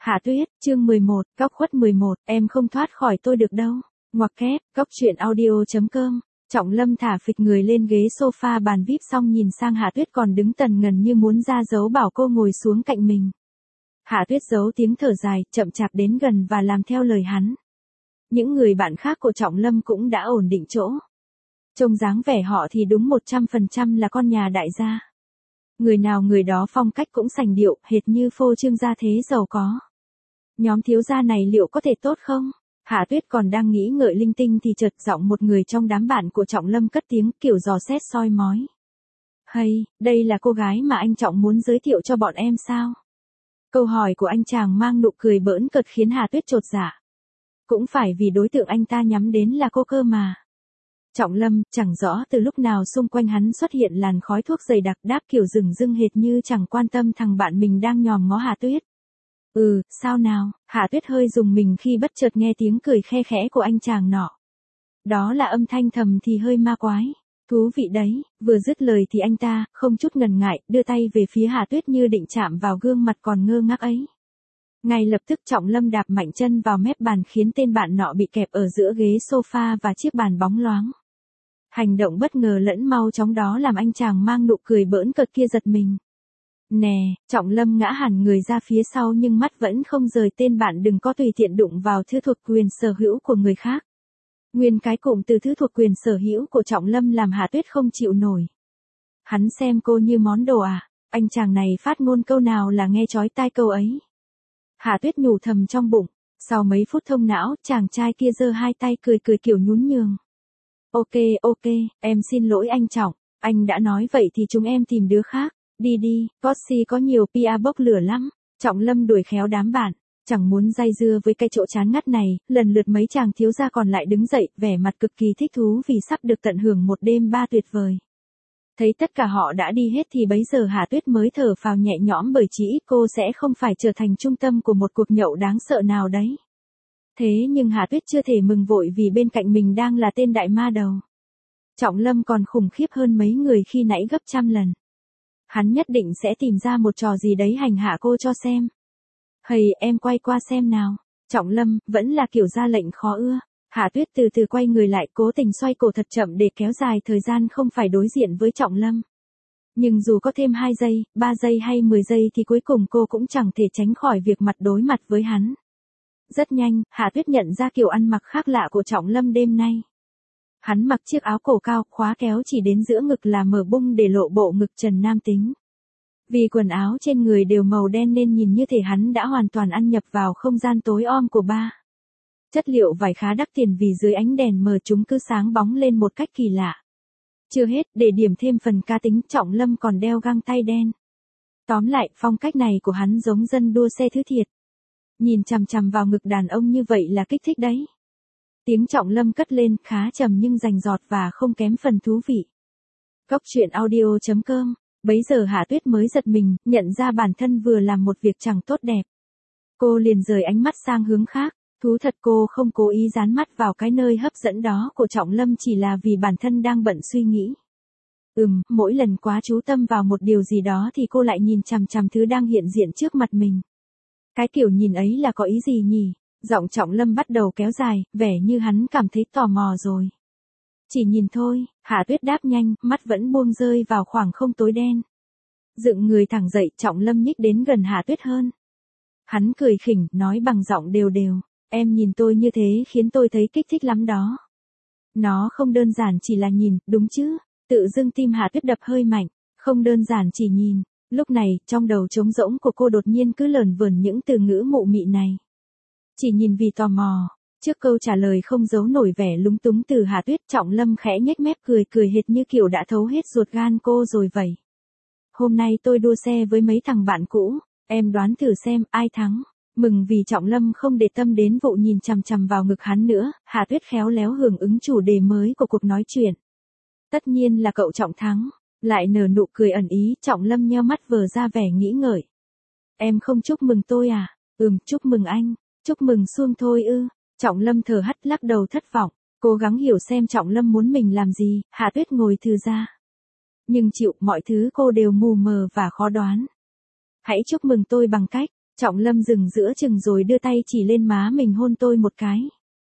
Hạ Tuyết, chương 11, góc khuất 11, em không thoát khỏi tôi được đâu. Ngoặc kép, góc truyện audio.com. Trọng Lâm thả phịch người lên ghế sofa bàn VIP xong nhìn sang Hạ Tuyết còn đứng tần ngần như muốn ra dấu bảo cô ngồi xuống cạnh mình. Hạ Tuyết giấu tiếng thở dài, chậm chạp đến gần và làm theo lời hắn. Những người bạn khác của Trọng Lâm cũng đã ổn định chỗ. Trông dáng vẻ họ thì đúng 100% là con nhà đại gia. Người nào người đó phong cách cũng sành điệu, hệt như phô trương gia thế giàu có. Nhóm thiếu gia này liệu có thể tốt không? Hạ Tuyết còn đang nghĩ ngợi linh tinh thì chợt giọng một người trong đám bạn của Trọng Lâm cất tiếng kiểu dò xét soi mói. Hay, đây là cô gái mà anh Trọng muốn giới thiệu cho bọn em sao? Câu hỏi của anh chàng mang nụ cười bỡn cợt khiến Hạ Tuyết chột dạ. Cũng phải vì đối tượng anh ta nhắm đến là cô cơ mà. Trọng Lâm, chẳng rõ từ lúc nào xung quanh hắn xuất hiện làn khói thuốc dày đặc đáp kiểu rừng rưng hệt như chẳng quan tâm thằng bạn mình đang nhòm ngó Hạ Tuyết. Sao nào? Hạ Tuyết hơi rùng mình khi bất chợt nghe tiếng cười khe khẽ của anh chàng nọ. Đó là âm thanh thầm thì hơi ma quái. Thú vị đấy, vừa dứt lời thì anh ta, không chút ngần ngại, đưa tay về phía Hạ Tuyết như định chạm vào gương mặt còn ngơ ngác ấy. Ngay lập tức Trọng Lâm đạp mạnh chân vào mép bàn khiến tên bạn nọ bị kẹp ở giữa ghế sofa và chiếc bàn bóng loáng. Hành động bất ngờ lẫn mau chóng đó làm anh chàng mang nụ cười bỡn cợt kia giật mình. Nè, Trọng Lâm ngã hẳn người ra phía sau nhưng mắt vẫn không rời tên bạn đừng có tùy tiện đụng vào thứ thuộc quyền sở hữu của người khác. Nguyên cái cụm từ thứ thuộc quyền sở hữu của Trọng Lâm làm Hạ Tuyết không chịu nổi. Hắn xem cô như món đồ à, anh chàng này phát ngôn câu nào là nghe chói tai câu ấy. Hạ Tuyết nhủ thầm trong bụng, sau mấy phút thông não, chàng trai kia giơ hai tay cười kiểu nhún nhường. Ok, em xin lỗi anh Trọng, anh đã nói vậy thì chúng em tìm đứa khác. Đi, Porsche có nhiều PR bốc lửa lắm. Trọng Lâm đuổi khéo đám bạn, chẳng muốn dây dưa với cái chỗ chán ngắt này, lần lượt mấy chàng thiếu gia còn lại đứng dậy, vẻ mặt cực kỳ thích thú vì sắp được tận hưởng một đêm ba tuyệt vời. Thấy tất cả họ đã đi hết thì bấy giờ Hạ Tuyết mới thở phào nhẹ nhõm bởi chỉ ít cô sẽ không phải trở thành trung tâm của một cuộc nhậu đáng sợ nào đấy. Thế nhưng Hạ Tuyết chưa thể mừng vội vì bên cạnh mình đang là tên đại ma đầu. Trọng Lâm còn khủng khiếp hơn mấy người khi nãy gấp trăm lần. Hắn nhất định sẽ tìm ra một trò gì đấy hành hạ cô cho xem. Hầy, em quay qua xem nào. Trọng Lâm, vẫn là kiểu ra lệnh khó ưa. Hạ Tuyết từ từ quay người lại cố tình xoay cổ thật chậm để kéo dài thời gian không phải đối diện với Trọng Lâm. Nhưng dù có thêm 2 giây, 3 giây hay 10 giây thì cuối cùng cô cũng chẳng thể tránh khỏi việc mặt đối mặt với hắn. Rất nhanh, Hạ Tuyết nhận ra kiểu ăn mặc khác lạ của Trọng Lâm đêm nay. Hắn mặc chiếc áo cổ cao, khóa kéo chỉ đến giữa ngực là mở bung để lộ bộ ngực trần nam tính. Vì quần áo trên người đều màu đen nên nhìn như thể hắn đã hoàn toàn ăn nhập vào không gian tối om của bar. Chất liệu vải khá đắt tiền vì dưới ánh đèn mờ chúng cứ sáng bóng lên một cách kỳ lạ. Chưa hết, để điểm thêm phần cá tính, Trọng Lâm còn đeo găng tay đen. Tóm lại, phong cách này của hắn giống dân đua xe thứ thiệt. Nhìn chằm chằm vào ngực đàn ông như vậy là kích thích đấy. Tiếng Trọng Lâm cất lên khá trầm nhưng rành rọt và không kém phần thú vị. Góc truyện audio.com. Bấy giờ Hạ Tuyết mới giật mình, nhận ra bản thân vừa làm một việc chẳng tốt đẹp. Cô liền rời ánh mắt sang hướng khác. Thú thật cô không cố ý dán mắt vào cái nơi hấp dẫn đó của Trọng Lâm chỉ là vì bản thân đang bận suy nghĩ. Mỗi lần quá chú tâm vào một điều gì đó thì cô lại nhìn chằm chằm thứ đang hiện diện trước mặt mình. Cái kiểu nhìn ấy là có ý gì nhỉ? Giọng Trọng Lâm bắt đầu kéo dài, vẻ như hắn cảm thấy tò mò rồi. Chỉ nhìn thôi, Hạ Tuyết đáp nhanh, mắt vẫn buông rơi vào khoảng không tối đen. Dựng người thẳng dậy, Trọng Lâm nhích đến gần Hạ Tuyết hơn. Hắn cười khỉnh, nói bằng giọng đều đều, em nhìn tôi như thế khiến tôi thấy kích thích lắm đó. Nó không đơn giản chỉ là nhìn, đúng chứ? Tự dưng tim Hạ Tuyết đập hơi mạnh, không đơn giản chỉ nhìn. Lúc này, trong đầu trống rỗng của cô đột nhiên cứ lởn vởn những từ ngữ mụ mị này. Chỉ nhìn vì tò mò. Trước câu trả lời không giấu nổi vẻ lúng túng từ Hạ Tuyết, Trọng Lâm khẽ nhếch mép cười hệt như kiểu đã thấu hết ruột gan cô rồi vậy. Hôm nay tôi đua xe với mấy thằng bạn cũ, em đoán thử xem ai thắng. Mừng vì Trọng Lâm không để tâm đến vụ nhìn chằm chằm vào ngực hắn nữa, Hạ Tuyết khéo léo hưởng ứng chủ đề mới của cuộc nói chuyện. Tất nhiên là cậu Trọng thắng. Lại nở nụ cười ẩn ý, Trọng Lâm nheo mắt vờ ra vẻ nghĩ ngợi. Em không chúc mừng tôi à? Chúc mừng anh. Chúc mừng xuông thôi ư. Trọng Lâm thở hắt lắc đầu thất vọng, cố gắng hiểu xem Trọng Lâm muốn mình làm gì. Hạ Tuyết ngồi thư ra. Nhưng chịu, mọi thứ cô đều mù mờ và khó đoán. Hãy chúc mừng tôi bằng cách. Trọng Lâm dừng giữa chừng rồi đưa tay chỉ lên má mình hôn tôi một cái.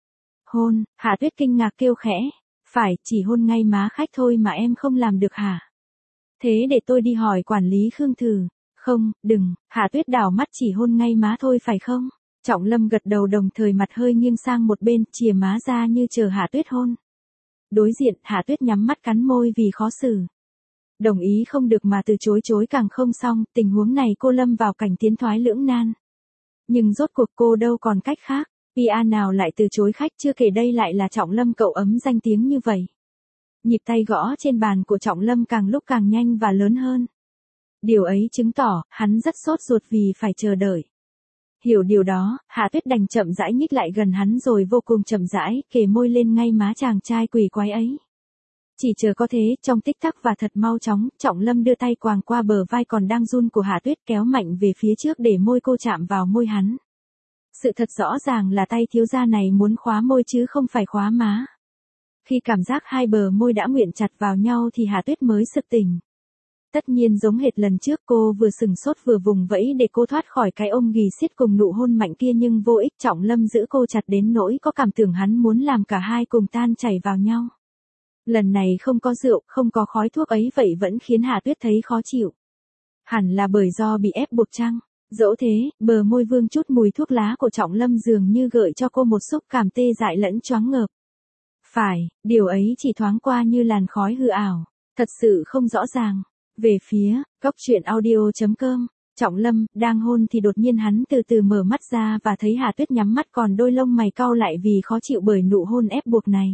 Hôn, Hạ Tuyết kinh ngạc kêu khẽ. Phải, chỉ hôn ngay má khách thôi mà em không làm được hả? Thế để tôi đi hỏi quản lý Khương thử. Không, đừng, Hạ Tuyết đảo mắt chỉ hôn ngay má thôi phải không? Trọng Lâm gật đầu đồng thời mặt hơi nghiêng sang một bên, chìa má ra như chờ Hạ Tuyết hôn. Đối diện, Hạ Tuyết nhắm mắt cắn môi vì khó xử. Đồng ý không được mà từ chối càng không xong, tình huống này cô lâm vào cảnh tiến thoái lưỡng nan. Nhưng rốt cuộc cô đâu còn cách khác, Pia nào lại từ chối khách, chưa kể đây lại là Trọng Lâm cậu ấm danh tiếng như vậy. Nhịp tay gõ trên bàn của Trọng Lâm càng lúc càng nhanh và lớn hơn. Điều ấy chứng tỏ, hắn rất sốt ruột vì phải chờ đợi. Hiểu điều đó, Hạ Tuyết đành chậm rãi nhích lại gần hắn rồi vô cùng chậm rãi, kề môi lên ngay má chàng trai quỷ quái ấy. Chỉ chờ có thế, trong tích tắc và thật mau chóng, Trọng Lâm đưa tay quàng qua bờ vai còn đang run của Hạ Tuyết kéo mạnh về phía trước để môi cô chạm vào môi hắn. Sự thật rõ ràng là tay thiếu gia này muốn khóa môi chứ không phải khóa má. Khi cảm giác hai bờ môi đã nguyện chặt vào nhau thì Hạ Tuyết mới sực tỉnh. Tất nhiên giống hệt lần trước, cô vừa sừng sốt vừa vùng vẫy để cô thoát khỏi cái ôm ghì xiết cùng nụ hôn mạnh kia, nhưng vô ích. Trọng Lâm giữ cô chặt đến nỗi có cảm tưởng hắn muốn làm cả hai cùng tan chảy vào nhau. Lần này không có rượu, không có khói thuốc ấy vậy vẫn khiến Hạ Tuyết thấy khó chịu. Hẳn là bởi do bị ép buộc chăng? Dẫu thế, bờ môi vương chút mùi thuốc lá của Trọng Lâm dường như gợi cho cô một xúc cảm tê dại lẫn choáng ngợp. Phải, điều ấy chỉ thoáng qua như làn khói hư ảo, thật sự không rõ ràng. Về phía, góc truyện audio.com, Trọng Lâm đang hôn thì đột nhiên hắn từ từ mở mắt ra và thấy Hạ Tuyết nhắm mắt, còn đôi lông mày cau lại vì khó chịu bởi nụ hôn ép buộc này.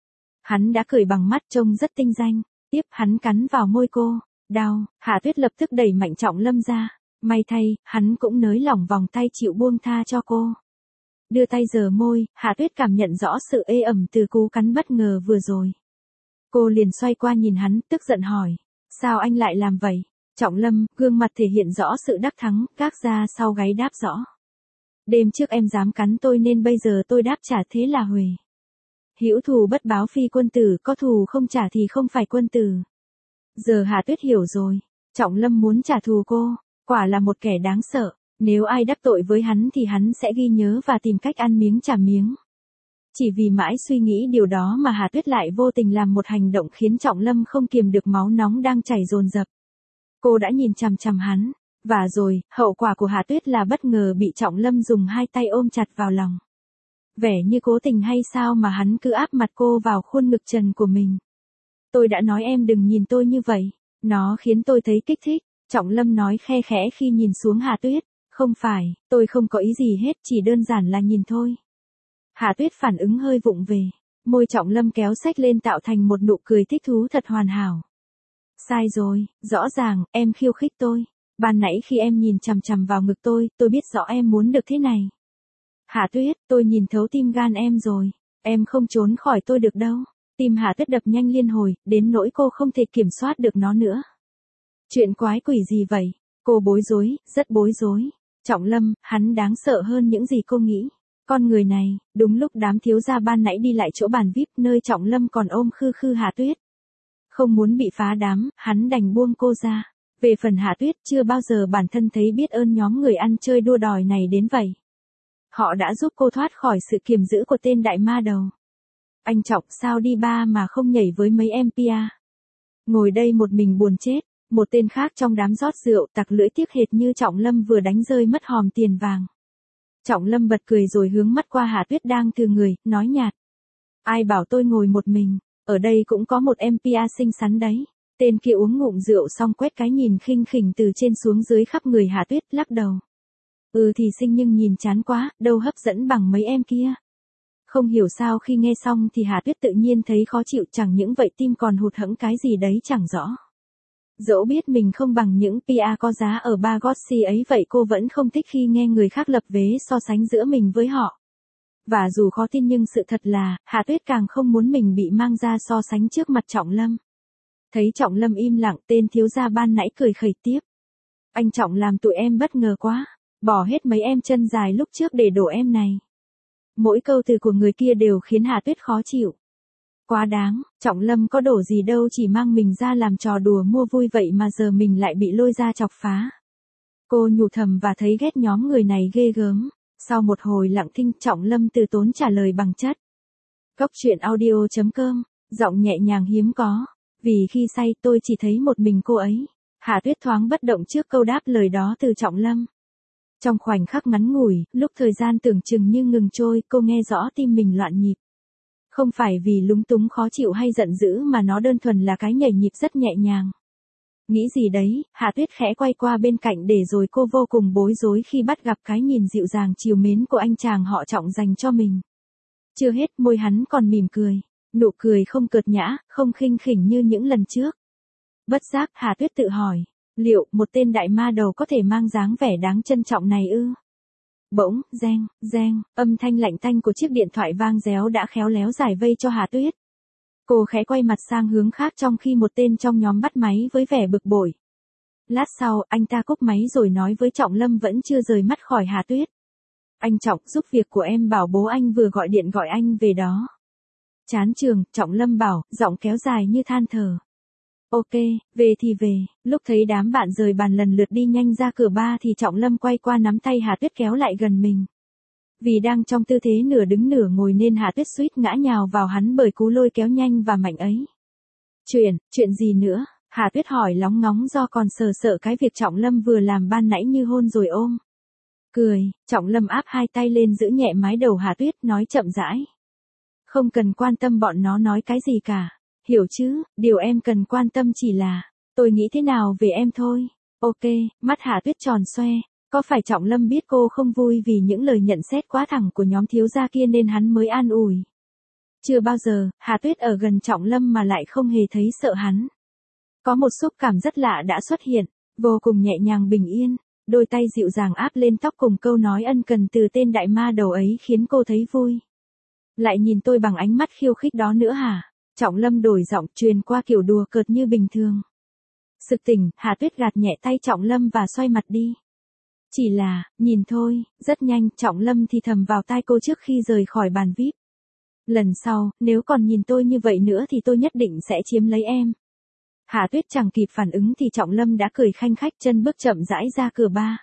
Hắn đã cười bằng mắt trông rất tinh danh, tiếp hắn cắn vào môi cô, đau, Hạ Tuyết lập tức đẩy mạnh Trọng Lâm ra, may thay, hắn cũng nới lỏng vòng tay chịu buông tha cho cô. Đưa tay giở môi, Hạ Tuyết cảm nhận rõ sự ê ẩm từ cú cắn bất ngờ vừa rồi. Cô liền xoay qua nhìn hắn, tức giận hỏi, sao anh lại làm vậy? Trọng Lâm, gương mặt thể hiện rõ sự đắc thắng, gác ra sau gáy đáp rõ. Đêm trước em dám cắn tôi nên bây giờ tôi đáp trả, thế là huề. Hữu thù bất báo phi quân tử, có thù không trả thì không phải quân tử. Giờ Hạ Tuyết hiểu rồi, Trọng Lâm muốn trả thù cô, quả là một kẻ đáng sợ, nếu ai đắc tội với hắn thì hắn sẽ ghi nhớ và tìm cách ăn miếng trả miếng. Chỉ vì mãi suy nghĩ điều đó mà Hạ Tuyết lại vô tình làm một hành động khiến Trọng Lâm không kiềm được máu nóng đang chảy dồn dập. Cô đã nhìn chằm chằm hắn, và rồi, hậu quả của Hạ Tuyết là bất ngờ bị Trọng Lâm dùng hai tay ôm chặt vào lòng. Vẻ như cố tình hay sao mà hắn cứ áp mặt cô vào khuôn ngực trần của mình. Tôi đã nói em đừng nhìn tôi như vậy, nó khiến tôi thấy kích thích, Trọng Lâm nói khe khẽ khi nhìn xuống Hạ Tuyết. Không phải, tôi không có ý gì hết, chỉ đơn giản là nhìn thôi. Hạ Tuyết phản ứng hơi vụng về, môi Trọng Lâm kéo xách lên tạo thành một nụ cười thích thú thật hoàn hảo. Sai rồi, rõ ràng, em khiêu khích tôi. Ban nãy khi em nhìn chằm chằm vào ngực tôi biết rõ em muốn được thế này. Hạ Tuyết, tôi nhìn thấu tim gan em rồi, em không trốn khỏi tôi được đâu. Tim Hạ Tuyết đập nhanh liên hồi, đến nỗi cô không thể kiểm soát được nó nữa. Chuyện quái quỷ gì vậy? Cô bối rối, rất bối rối. Trọng Lâm, hắn đáng sợ hơn những gì cô nghĩ. Con người này, đúng lúc đám thiếu gia ban nãy đi lại chỗ bàn VIP nơi Trọng Lâm còn ôm khư khư Hạ Tuyết. Không muốn bị phá đám, hắn đành buông cô ra. Về phần Hạ Tuyết, chưa bao giờ bản thân thấy biết ơn nhóm người ăn chơi đua đòi này đến vậy. Họ đã giúp cô thoát khỏi sự kiềm giữ của tên đại ma đầu. Anh Trọng, sao đi ba mà không nhảy với mấy em Pia? Ngồi đây một mình buồn chết. Một tên khác trong đám rót rượu tặc lưỡi tiếc hệt như Trọng Lâm vừa đánh rơi mất hòm tiền vàng. Trọng Lâm bật cười rồi hướng mắt qua Hạ Tuyết đang thừ người, nói nhạt. Ai bảo tôi ngồi một mình, ở đây cũng có một em Pia xinh xắn đấy. Tên kia uống ngụm rượu xong quét cái nhìn khinh khỉnh từ trên xuống dưới khắp người Hạ Tuyết, lắc đầu. Thì xinh nhưng nhìn chán quá, đâu hấp dẫn bằng mấy em kia. Không hiểu sao khi nghe xong thì Hạ Tuyết tự nhiên thấy khó chịu, chẳng những vậy tim còn hụt hẫng cái gì đấy chẳng rõ. Dẫu biết mình không bằng những Pia có giá ở Ba Gossi ấy vậy cô vẫn không thích khi nghe người khác lập vế so sánh giữa mình với họ. Và dù khó tin nhưng sự thật là, Hạ Tuyết càng không muốn mình bị mang ra so sánh trước mặt Trọng Lâm. Thấy Trọng Lâm im lặng, tên thiếu gia ban nãy cười khẩy tiếp. Anh Trọng làm tụi em bất ngờ quá, bỏ hết mấy em chân dài lúc trước để đổ em này. Mỗi câu từ của người kia đều khiến Hạ Tuyết khó chịu. Quá đáng, Trọng Lâm có đổ gì đâu, chỉ mang mình ra làm trò đùa mua vui vậy mà giờ mình lại bị lôi ra chọc phá. Cô nhủ thầm và thấy ghét nhóm người này ghê gớm. Sau một hồi lặng thinh, Trọng Lâm từ tốn trả lời bằng chất. Cốc truyện audio.com, giọng nhẹ nhàng hiếm có. Vì khi say tôi chỉ thấy một mình cô ấy. Hạ Tuyết thoáng bất động trước câu đáp lời đó từ Trọng Lâm. Trong khoảnh khắc ngắn ngủi, lúc thời gian tưởng chừng như ngừng trôi, cô nghe rõ tim mình loạn nhịp. Không phải vì lúng túng khó chịu hay giận dữ mà nó đơn thuần là cái nhảy nhịp rất nhẹ nhàng. Nghĩ gì đấy, Hạ Tuyết khẽ quay qua bên cạnh để rồi cô vô cùng bối rối khi bắt gặp cái nhìn dịu dàng trìu mến của anh chàng họ Trọng dành cho mình. Chưa hết, môi hắn còn mỉm cười. Nụ cười không cợt nhã, không khinh khỉnh như những lần trước. Bất giác, Hạ Tuyết tự hỏi, liệu một tên đại ma đầu có thể mang dáng vẻ đáng trân trọng này ư? Bỗng, reng, reng, âm thanh lạnh tanh của chiếc điện thoại vang réo đã khéo léo giải vây cho Hạ Tuyết. Cô khẽ quay mặt sang hướng khác trong khi một tên trong nhóm bắt máy với vẻ bực bội. Lát sau, anh ta cúp máy rồi nói với Trọng Lâm vẫn chưa rời mắt khỏi Hạ Tuyết. Anh Trọng, giúp việc của em bảo bố anh vừa gọi điện gọi anh về đó. Chán trường, Trọng Lâm bảo, giọng kéo dài như than thở. Ok, về thì về. Lúc thấy đám bạn rời bàn lần lượt đi nhanh ra cửa ba thì Trọng Lâm quay qua nắm tay Hạ Tuyết kéo lại gần mình. Vì đang trong tư thế nửa đứng nửa ngồi nên Hạ Tuyết suýt ngã nhào vào hắn bởi cú lôi kéo nhanh và mạnh ấy. Chuyện gì nữa? Hạ Tuyết hỏi lóng ngóng do còn sợ cái việc Trọng Lâm vừa làm ban nãy như hôn rồi ôm. Cười, Trọng Lâm áp hai tay lên giữ nhẹ mái đầu Hạ Tuyết, nói chậm rãi. Không cần quan tâm bọn nó nói cái gì cả. Hiểu chứ, điều em cần quan tâm chỉ là, tôi nghĩ thế nào về em thôi. Ok, mắt Hạ Tuyết tròn xoe. Có phải Trọng Lâm biết cô không vui vì những lời nhận xét quá thẳng của nhóm thiếu gia kia nên hắn mới an ủi? Chưa bao giờ, Hạ Tuyết ở gần Trọng Lâm mà lại không hề thấy sợ hắn. Có một xúc cảm rất lạ đã xuất hiện, vô cùng nhẹ nhàng bình yên. Đôi tay dịu dàng áp lên tóc cùng câu nói ân cần từ tên đại ma đầu ấy khiến cô thấy vui. Lại nhìn tôi bằng ánh mắt khiêu khích đó nữa hả? Trọng Lâm đổi giọng truyền qua kiểu đùa cợt như bình thường. Sực tỉnh, Hạ Tuyết gạt nhẹ tay Trọng Lâm và xoay mặt đi. Chỉ là, nhìn thôi, rất nhanh, Trọng Lâm thì thầm vào tai cô trước khi rời khỏi bàn VIP. Lần sau, nếu còn nhìn tôi như vậy nữa thì tôi nhất định sẽ chiếm lấy em. Hạ Tuyết chẳng kịp phản ứng thì Trọng Lâm đã cười khanh khách chân bước chậm rãi ra cửa ba.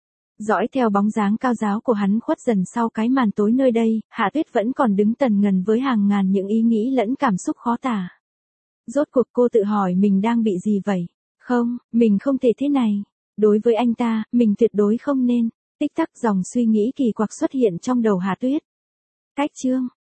Dõi theo bóng dáng cao ráo của hắn khuất dần sau cái màn tối nơi đây, Hạ Tuyết vẫn còn đứng tần ngần với hàng ngàn những ý nghĩ lẫn cảm xúc khó tả. Rốt cuộc cô tự hỏi mình đang bị gì vậy? Không, mình không thể thế này. Đối với anh ta, mình tuyệt đối không nên. Tích tắc dòng suy nghĩ kỳ quặc xuất hiện trong đầu Hạ Tuyết. Cách chương